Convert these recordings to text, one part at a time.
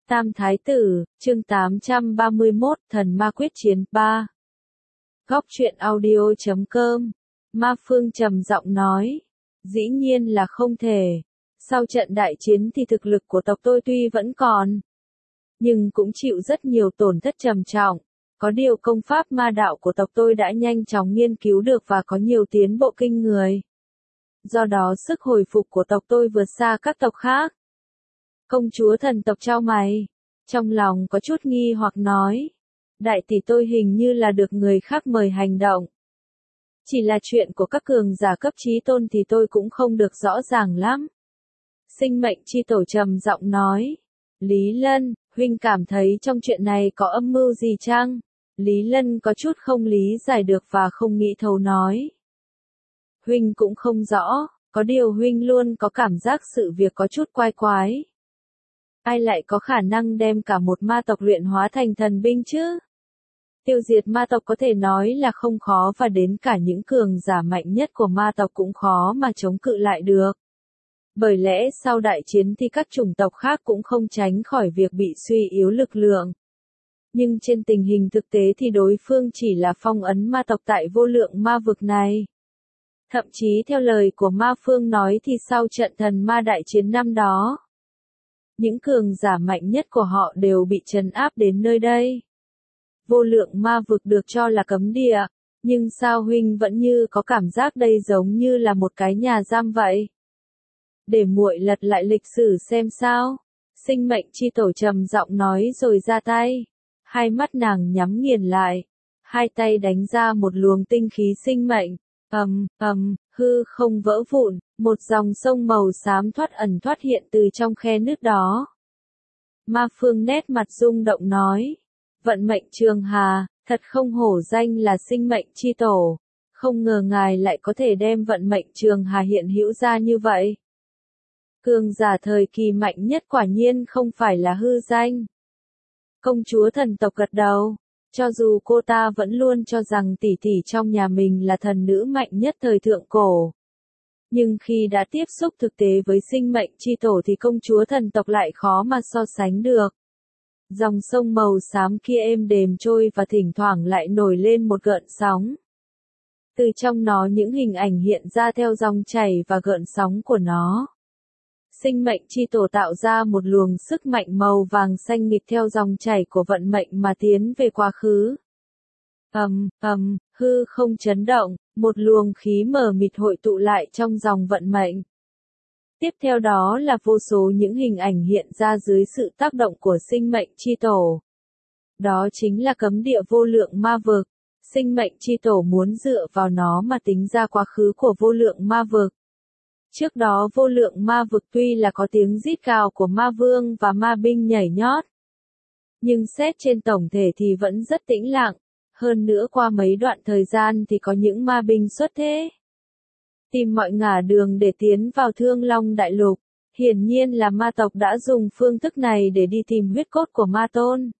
Tam Thái Tử, chương 831, Thần Ma Quyết Chiến 3. Góc truyện audio.com. Ma Phương trầm giọng nói. Dĩ nhiên là không thể. Sau trận đại chiến thì thực lực của tộc tôi tuy vẫn còn, nhưng cũng chịu rất nhiều tổn thất trầm trọng. Có điều công pháp ma đạo của tộc tôi đã nhanh chóng nghiên cứu được và có nhiều tiến bộ kinh người. Do đó sức hồi phục của tộc tôi vượt xa các tộc khác. Công chúa thần tộc chau mày, trong lòng có chút nghi hoặc nói. Đại tỷ tôi hình như là được người khác mời hành động. Chỉ là chuyện của các cường giả cấp chí tôn thì tôi cũng không được rõ ràng lắm. Sinh mệnh chi tổ trầm giọng nói. Lý Lân, huynh cảm thấy trong chuyện này có âm mưu gì chăng? Lý Lân có chút không lý giải được và không nghĩ thấu nói. Huynh cũng không rõ, có điều huynh luôn có cảm giác sự việc có chút quái quái. Ai lại có khả năng đem cả một ma tộc luyện hóa thành thần binh chứ? Tiêu diệt ma tộc có thể nói là không khó và đến cả những cường giả mạnh nhất của ma tộc cũng khó mà chống cự lại được. Bởi lẽ sau đại chiến thì các chủng tộc khác cũng không tránh khỏi việc bị suy yếu lực lượng. Nhưng trên tình hình thực tế thì đối phương chỉ là phong ấn ma tộc tại vô lượng ma vực này. Thậm chí theo lời của Ma Phương nói thì sau trận thần ma đại chiến năm đó, những cường giả mạnh nhất của họ đều bị trấn áp đến nơi đây. Vô lượng ma vực được cho là cấm địa, nhưng sao huynh vẫn như có cảm giác đây giống như là một cái nhà giam vậy? Để muội lật lại lịch sử xem sao. Sinh mệnh chi tổ trầm giọng nói rồi ra tay. Hai mắt nàng nhắm nghiền lại. Hai tay đánh ra một luồng tinh khí sinh mệnh. Hư không vỡ vụn, một dòng sông màu xám thoát ẩn thoát hiện từ trong khe nước đó. Ma Phương nét mặt rung động nói. Vận mệnh Trường Hà, thật không hổ danh là sinh mệnh chi tổ. Không ngờ ngài lại có thể đem vận mệnh Trường Hà hiện hữu ra như vậy. Cường giả thời kỳ mạnh nhất quả nhiên không phải là hư danh. Công chúa thần tộc gật đầu. Cho dù cô ta vẫn luôn cho rằng tỷ tỷ trong nhà mình là thần nữ mạnh nhất thời thượng cổ. Nhưng khi đã tiếp xúc thực tế với sinh mệnh chi tổ thì công chúa thần tộc lại khó mà so sánh được. Dòng sông màu xám kia êm đềm trôi và thỉnh thoảng lại nổi lên một gợn sóng. Từ trong nó những hình ảnh hiện ra theo dòng chảy và gợn sóng của nó. Sinh mệnh chi tổ tạo ra một luồng sức mạnh màu vàng xanh nghịch theo dòng chảy của vận mệnh mà tiến về quá khứ. Hư không chấn động, một luồng khí mờ mịt hội tụ lại trong dòng vận mệnh. Tiếp theo đó là vô số những hình ảnh hiện ra dưới sự tác động của sinh mệnh chi tổ. Đó chính là cấm địa vô lượng ma vực. Sinh mệnh chi tổ muốn dựa vào nó mà tính ra quá khứ của vô lượng ma vực. Trước đó vô lượng ma vực tuy là có tiếng rít gào của ma vương và ma binh nhảy nhót, nhưng xét trên tổng thể thì vẫn rất tĩnh lặng, hơn nữa qua mấy đoạn thời gian thì có những ma binh xuất thế. Tìm mọi ngả đường để tiến vào Thương Long Đại Lục, hiển nhiên là ma tộc đã dùng phương thức này để đi tìm huyết cốt của ma tôn.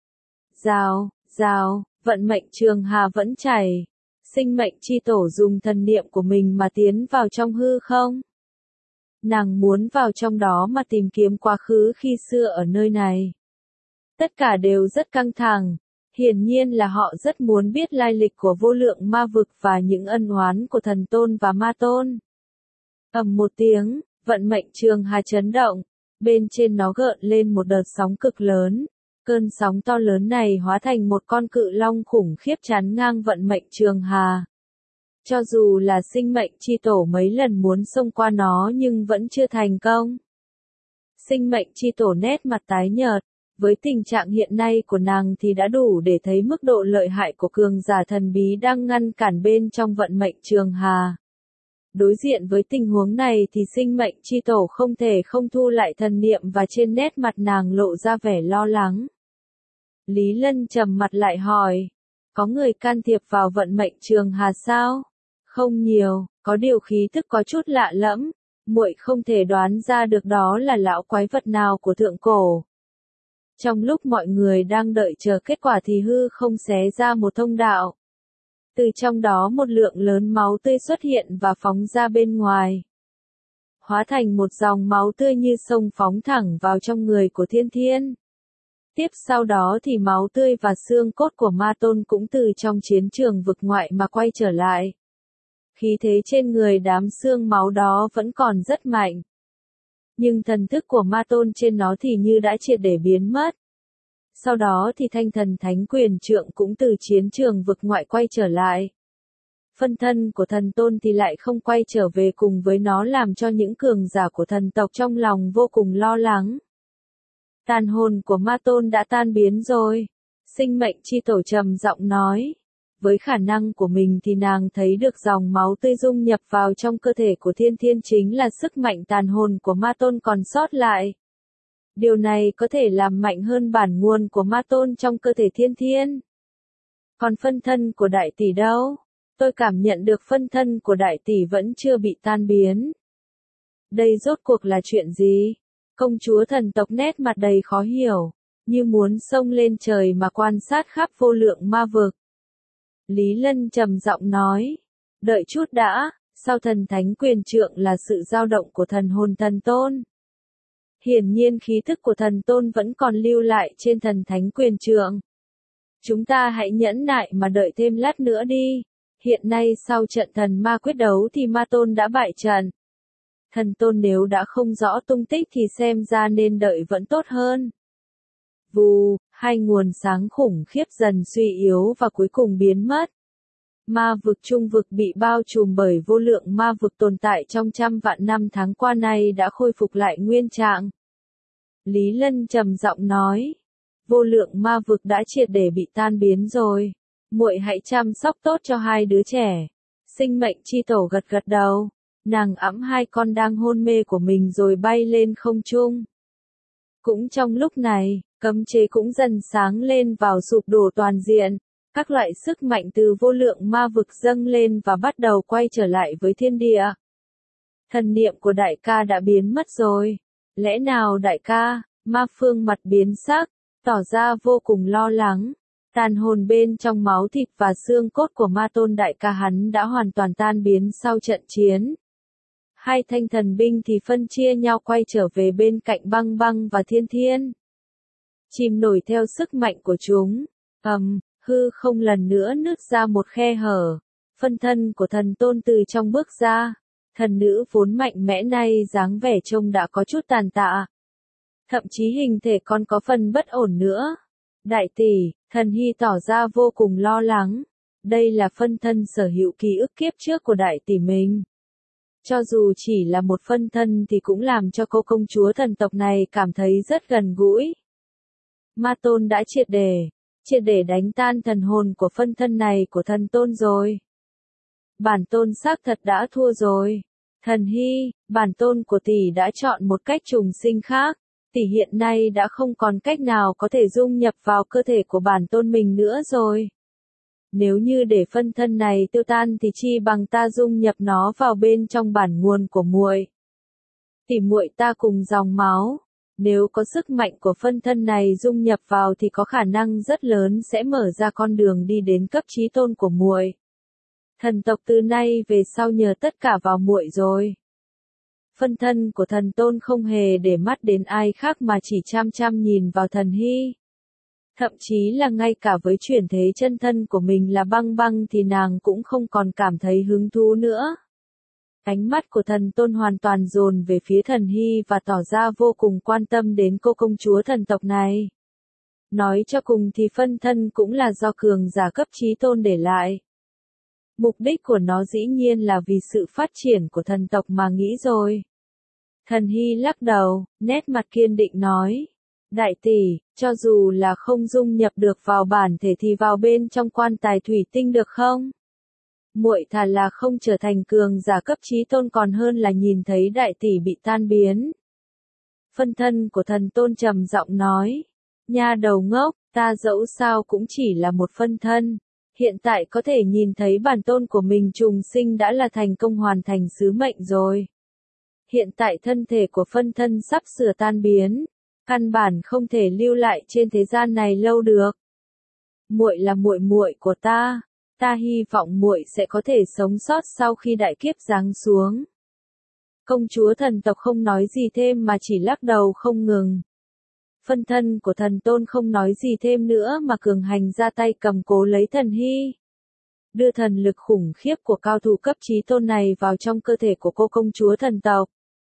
Rào, vận mệnh Trường Hà vẫn chảy. Sinh mệnh chi tổ dùng thần niệm của mình mà tiến vào trong hư không. Nàng muốn vào trong đó mà tìm kiếm quá khứ khi xưa ở nơi này. Tất cả đều rất căng thẳng. Hiển nhiên là họ rất muốn biết lai lịch của vô lượng ma vực và những ân oán của thần tôn và ma tôn. Một tiếng, vận mệnh Trường Hà chấn động. Bên trên nó gợn lên một đợt sóng cực lớn. Cơn sóng to lớn này hóa thành một con cự long khủng khiếp chắn ngang vận mệnh Trường Hà. Cho dù là sinh mệnh chi tổ mấy lần muốn xông qua nó nhưng vẫn chưa thành công. Sinh mệnh chi tổ nét mặt tái nhợt, với tình trạng hiện nay của nàng thì đã đủ để thấy mức độ lợi hại của cường giả thần bí đang ngăn cản bên trong vận mệnh Trường Hà. Đối diện với tình huống này thì sinh mệnh chi tổ không thể không thu lại thần niệm và trên nét mặt nàng lộ ra vẻ lo lắng. Lý Lân trầm mặt lại hỏi, có người can thiệp vào vận mệnh Trường Hà sao? Không nhiều, có điều khí tức có chút lạ lẫm, muội không thể đoán ra được đó là lão quái vật nào của thượng cổ. Trong lúc mọi người đang đợi chờ kết quả thì hư không xé ra một thông đạo. Từ trong đó một lượng lớn máu tươi xuất hiện và phóng ra bên ngoài. Hóa thành một dòng máu tươi như sông phóng thẳng vào trong người của Thiên Thiên. Tiếp sau đó thì máu tươi và xương cốt của Ma Tôn cũng từ trong chiến trường vực ngoại mà quay trở lại. Khí thế trên người đám xương máu đó vẫn còn rất mạnh. Nhưng thần thức của Ma Tôn trên nó thì như đã triệt để biến mất. Sau đó thì thanh thần thánh quyền trượng cũng từ chiến trường vực ngoại quay trở lại. Phân thân của thần tôn thì lại không quay trở về cùng với nó, làm cho những cường giả của thần tộc trong lòng vô cùng lo lắng. Tàn hồn của Ma Tôn đã tan biến rồi. Sinh mệnh chi tổ trầm giọng nói. Với khả năng của mình thì nàng thấy được dòng máu tươi dung nhập vào trong cơ thể của Thiên Thiên chính là sức mạnh tàn hồn của Ma Tôn còn sót lại. Điều này có thể làm mạnh hơn bản nguồn của Ma Tôn trong cơ thể Thiên Thiên. Còn phân thân của đại tỷ đâu? Tôi cảm nhận được phân thân của đại tỷ vẫn chưa bị tan biến. Đây rốt cuộc là chuyện gì? Công chúa thần tộc nét mặt đầy khó hiểu, như muốn xông lên trời mà quan sát khắp vô lượng ma vực. Lý Lân trầm giọng nói, đợi chút đã, sau thần thánh quyền trượng là sự dao động của thần hồn thần tôn. Hiển nhiên khí thức của thần tôn vẫn còn lưu lại trên thần thánh quyền trượng. Chúng ta hãy nhẫn nại mà đợi thêm lát nữa đi. Hiện nay sau trận thần ma quyết đấu thì Ma Tôn đã bại trận. Thần tôn nếu đã không rõ tung tích thì xem ra nên đợi vẫn tốt hơn. Vù, hai nguồn sáng khủng khiếp dần suy yếu và cuối cùng biến mất. Ma vực trung vực bị bao trùm bởi vô lượng ma vực tồn tại trong trăm vạn năm tháng qua này đã khôi phục lại nguyên trạng. Lý Lân trầm giọng nói, vô lượng ma vực đã triệt để bị tan biến rồi. Muội hãy chăm sóc tốt cho hai đứa trẻ. Sinh mệnh chi tổ gật gật đầu. Nàng ẵm hai con đang hôn mê của mình rồi bay lên không trung. Cũng trong lúc này, cấm chế cũng dần sáng lên vào sụp đổ toàn diện. Các loại sức mạnh từ vô lượng ma vực dâng lên và bắt đầu quay trở lại với thiên địa. Thần niệm của đại ca đã biến mất rồi. Lẽ nào đại ca? Ma Phương mặt biến sắc, tỏ ra vô cùng lo lắng. Tàn hồn bên trong máu thịt và xương cốt của Ma Tôn đại ca hắn đã hoàn toàn tan biến sau trận chiến. Hai thanh thần binh thì phân chia nhau quay trở về bên cạnh Băng Băng và Thiên Thiên. Chìm nổi theo sức mạnh của chúng. Hư không lần nữa nứt ra một khe hở. Phân thân của thần tôn từ trong bước ra. Thần nữ vốn mạnh mẽ nay dáng vẻ trông đã có chút tàn tạ. Thậm chí hình thể còn có phần bất ổn nữa. Đại tỷ, thần hy tỏ ra vô cùng lo lắng. Đây là phân thân sở hữu ký ức kiếp trước của đại tỷ mình. Cho dù chỉ là một phân thân thì cũng làm cho cô công chúa thần tộc này cảm thấy rất gần gũi. Ma Tôn đã triệt để đánh tan thần hồn của phân thân này của thần tôn rồi. Bản tôn xác thật đã thua rồi. Thần hy, bản tôn của tỷ đã chọn một cách trùng sinh khác. Tỷ hiện nay đã không còn cách nào có thể dung nhập vào cơ thể của bản tôn mình nữa rồi. Nếu như để phân thân này tiêu tan thì chi bằng ta dung nhập nó vào bên trong bản nguồn của muội. Tỷ muội ta cùng dòng máu, nếu có sức mạnh của phân thân này dung nhập vào thì có khả năng rất lớn sẽ mở ra con đường đi đến cấp chí tôn của muội. Thần tộc từ nay về sau nhờ tất cả vào muội rồi. Phân thân của thần tôn không hề để mắt đến ai khác mà chỉ chăm chăm nhìn vào thần hy. Thậm chí là ngay cả với chuyển thế chân thân của mình là Băng Băng thì nàng cũng không còn cảm thấy hứng thú nữa. Ánh mắt của thần tôn hoàn toàn dồn về phía thần hy và tỏ ra vô cùng quan tâm đến cô công chúa thần tộc này. Nói cho cùng thì phân thân cũng là do cường giả cấp chí tôn để lại. Mục đích của nó dĩ nhiên là vì sự phát triển của thần tộc mà nghĩ rồi. Thần hy lắc đầu, nét mặt kiên định nói. Đại tỷ, cho dù là không dung nhập được vào bản thể thì vào bên trong quan tài thủy tinh được không? Muội thà là không trở thành cường giả cấp chí tôn còn hơn là nhìn thấy đại tỷ bị tan biến. Phân thân của thần tôn trầm giọng nói. Nha đầu ngốc, ta dẫu sao cũng chỉ là một phân thân. Hiện tại có thể nhìn thấy bản tôn của mình trùng sinh đã là thành công hoàn thành sứ mệnh rồi. Hiện tại thân thể của phân thân sắp sửa tan biến. Căn bản không thể lưu lại trên thế gian này lâu được. Muội là muội muội của ta, ta hy vọng muội sẽ có thể sống sót sau khi đại kiếp giáng xuống. Công chúa thần tộc không nói gì thêm mà chỉ lắc đầu không ngừng. Phân thân của thần tôn không nói gì thêm nữa mà cường hành ra tay cầm cố lấy thần hy. Đưa thần lực khủng khiếp của cao thủ cấp chí tôn này vào trong cơ thể của cô công chúa thần tộc.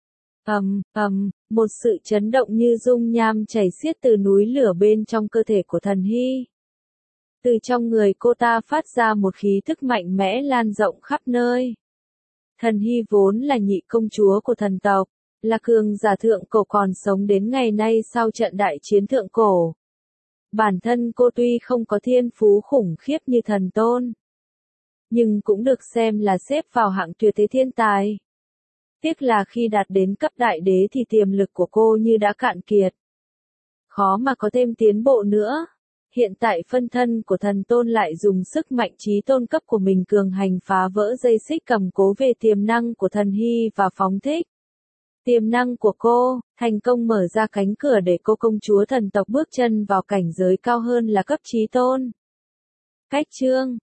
Một sự chấn động như dung nham chảy xiết từ núi lửa bên trong cơ thể của thần hy. Từ trong người cô ta phát ra một khí thức mạnh mẽ lan rộng khắp nơi. Thần hy vốn là nhị công chúa của thần tộc, là cường giả thượng cổ còn sống đến ngày nay sau trận đại chiến thượng cổ. Bản thân cô tuy không có thiên phú khủng khiếp như thần tôn, nhưng cũng được xem là xếp vào hạng tuyệt thế thiên tài. Tiếc là khi đạt đến cấp đại đế thì tiềm lực của cô như đã cạn kiệt. Khó mà có thêm tiến bộ nữa. Hiện tại phân thân của thần tôn lại dùng sức mạnh chí tôn cấp của mình cường hành phá vỡ dây xích cầm cố về tiềm năng của thần hy và phóng thích. Tiềm năng của cô, thành công mở ra cánh cửa để cô công chúa thần tộc bước chân vào cảnh giới cao hơn là cấp chí tôn. Cách chương